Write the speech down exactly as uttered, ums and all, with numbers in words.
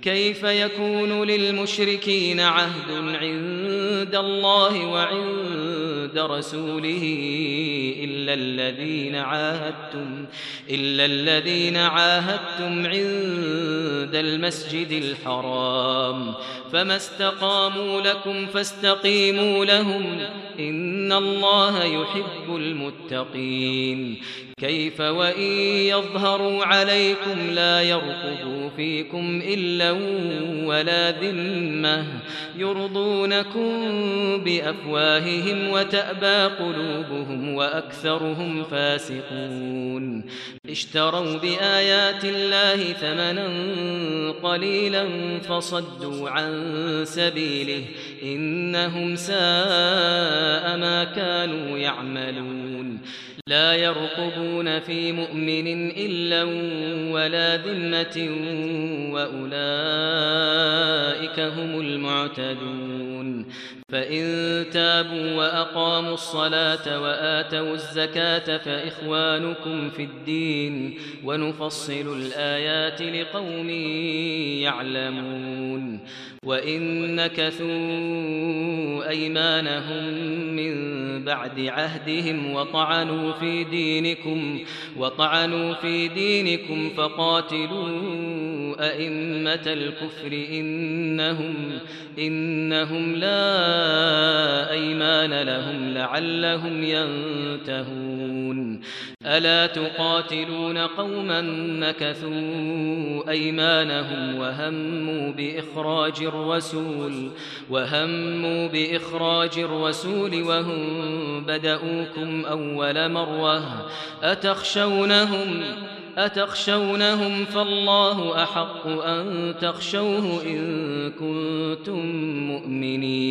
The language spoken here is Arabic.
كيف يكون للمشركين عهد عند الله وعند رسوله إلا الذين عاهدتم إلا الذين عاهدتم عند المسجد الحرام فما استقاموا لكم فاستقيموا لهم إن الله يحب المتقين كيف وإن يظهروا عليكم لا يرقبوا فيكم إلا ولا ذمة يرضونكم بأفواههم وتأبى قلوبهم وأكثرهم فاسقون اشتروا بآيات الله ثمنا قليلا فصدوا عن سبيله إنهم ساء ما كانوا يعملون لا يرقبون في مؤمن إلا ولا ذمة وأولئك هم المعتدون فإن تابوا وأقاموا الصلاة وآتوا الزكاة فإخوانكم في الدين ونفصل الآيات لقوم يعلمون وإن نكثوا أيمانهم من بعد عهدهم وطعنوا في دينكم وطعنوا في دينكم فقاتلوا أئمة الكفر إنهم إنهم لا أيمان لهم لعلهم ينتهون ألا تقاتلون قوما نكثوا أيمانهم وهموا بإخراج الرسول وهموا بإخراج الرسول وهم بدؤوكم أول مرة أتخشونهم أتخشونهم فالله أحق أن تخشوه إن كنتم مؤمنين